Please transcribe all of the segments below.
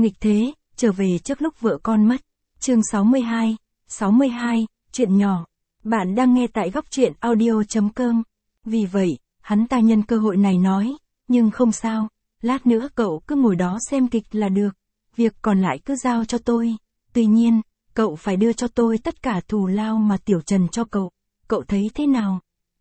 Nghịch thế, trở về trước lúc vợ con mất. Chương 62, chuyện nhỏ. Bạn đang nghe tại góc truyện audio.com. Vì vậy, hắn ta nhân cơ hội này nói, nhưng không sao, lát nữa cậu cứ ngồi đó xem kịch là được, việc còn lại cứ giao cho tôi. Tuy nhiên, cậu phải đưa cho tôi tất cả thù lao mà Tiểu Trần cho cậu thấy thế nào?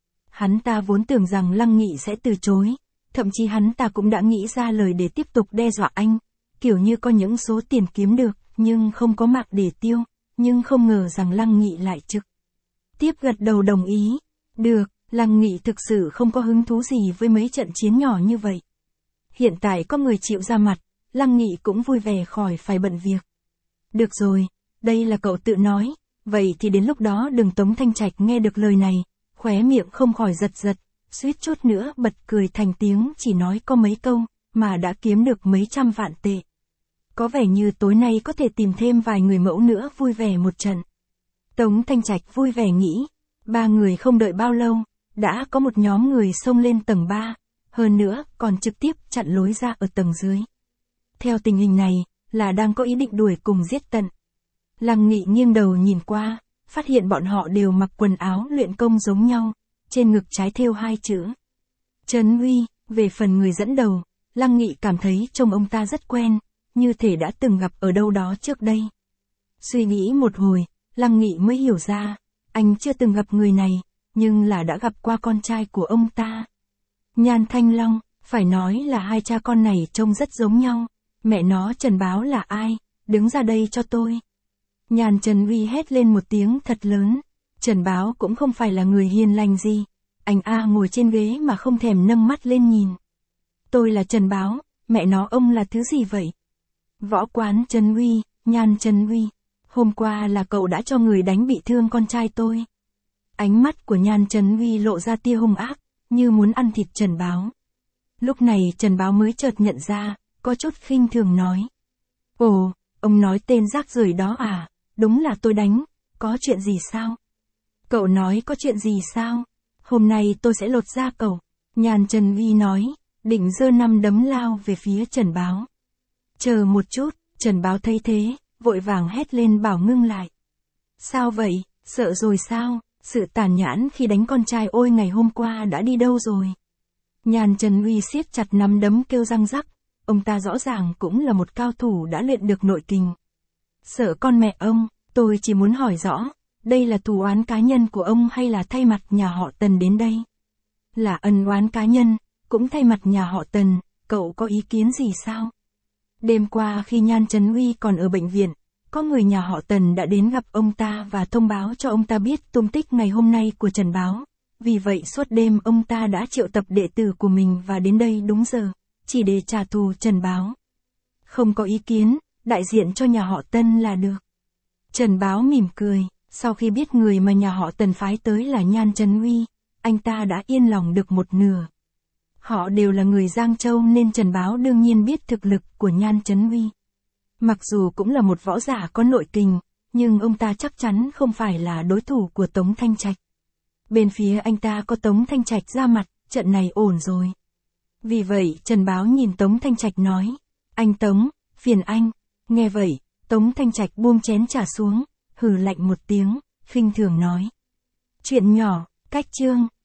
Hắn ta vốn tưởng rằng Lăng Nghị sẽ từ chối, thậm chí hắn ta cũng đã nghĩ ra lời để tiếp tục đe dọa anh, kiểu như có những số tiền kiếm được, nhưng không có mạng để tiêu, nhưng không ngờ rằng Lăng Nghị lại trực tiếp gật đầu đồng ý. Được, Lăng Nghị thực sự không có hứng thú gì với mấy trận chiến nhỏ như vậy. Hiện tại có người chịu ra mặt, Lăng Nghị cũng vui vẻ khỏi phải bận việc. Được rồi, đây là cậu tự nói, vậy thì đến lúc đó đừng. Tống Thanh Trạch nghe được lời này, khóe miệng không khỏi giật giật, suýt chút nữa bật cười thành tiếng, chỉ nói có mấy câu, mà đã kiếm được mấy trăm vạn tệ. Có vẻ như tối nay có thể tìm thêm vài người mẫu nữa vui vẻ một trận. Tống Thanh Trạch vui vẻ nghĩ, ba người không đợi bao lâu, đã có một nhóm người xông lên tầng 3, hơn nữa còn trực tiếp chặn lối ra ở tầng dưới. Theo tình hình này, là đang có ý định đuổi cùng giết tận. Lăng Nghị nghiêng đầu nhìn qua, phát hiện bọn họ đều mặc quần áo luyện công giống nhau, trên ngực trái thêu 2 chữ Trấn Uy. Về phần người dẫn đầu, Lăng Nghị cảm thấy trông ông ta rất quen, như thể đã từng gặp ở đâu đó trước đây. Suy nghĩ một hồi, Lăng Nghị mới hiểu ra, anh chưa từng gặp người này, nhưng là đã gặp qua con trai của ông ta. Nhan Thanh Long, phải nói là hai cha con này trông rất giống nhau. Mẹ nó, Trần Báo là ai? Đứng ra đây cho tôi. Nhan Trấn Uy hét lên một tiếng thật lớn. Trần Báo cũng không phải là người hiền lành gì. Anh ngồi trên ghế mà không thèm nâng mắt lên nhìn. Tôi là Trần Báo, mẹ nó ông là thứ gì vậy? Võ Quán Trấn Uy, Nhan Trấn Uy. Hôm qua là cậu đã cho người đánh bị thương con trai tôi. Ánh mắt của Nhan Trấn Uy lộ ra tia hung ác, như muốn ăn thịt Trần Báo. Lúc này Trần Báo mới chợt nhận ra, có chút khinh thường nói. Ồ, ông nói tên rác rưởi đó à, đúng là tôi đánh, có chuyện gì sao? Cậu nói có chuyện gì sao? Hôm nay tôi sẽ lột da cậu. Nhan Trấn Uy nói, định giơ 5 đấm lao về phía Trần Báo. Chờ một chút, Trần Báo thấy thế, vội vàng hét lên bảo ngưng lại. Sao vậy, sợ rồi sao? Sự tàn nhẫn khi đánh con trai ôi ngày hôm qua đã đi đâu rồi? Nhan Trấn Uy siết chặt nắm đấm kêu răng rắc, ông ta rõ ràng cũng là một cao thủ đã luyện được nội kình. Sợ con mẹ ông, tôi chỉ muốn hỏi rõ, đây là thù oán cá nhân của ông hay là thay mặt nhà họ Tần đến đây? Là ân oán cá nhân, cũng thay mặt nhà họ Tần, cậu có ý kiến gì sao? Đêm qua khi Nhan Trấn Uy còn ở bệnh viện, có người nhà họ Tần đã đến gặp ông ta và thông báo cho ông ta biết tung tích ngày hôm nay của Trần Báo. Vì vậy suốt đêm ông ta đã triệu tập đệ tử của mình và đến đây đúng giờ, chỉ để trả thù Trần Báo. Không có ý kiến, đại diện cho nhà họ Tân là được. Trần Báo mỉm cười, sau khi biết người mà nhà họ Tần phái tới là Nhan Trấn Uy, anh ta đã yên lòng được một nửa. Họ đều là người Giang Châu nên Trần Báo đương nhiên biết thực lực của Nhan Trấn Uy. Mặc dù cũng là một võ giả có nội kình, nhưng ông ta chắc chắn không phải là đối thủ của Tống Thanh Trạch. Bên phía anh ta có Tống Thanh Trạch ra mặt, trận này ổn rồi. Vì vậy Trần Báo nhìn Tống Thanh Trạch nói, anh Tống, phiền anh. Nghe vậy, Tống Thanh Trạch buông chén trà xuống, hừ lạnh một tiếng, khinh thường nói. Chuyện nhỏ, cách chương.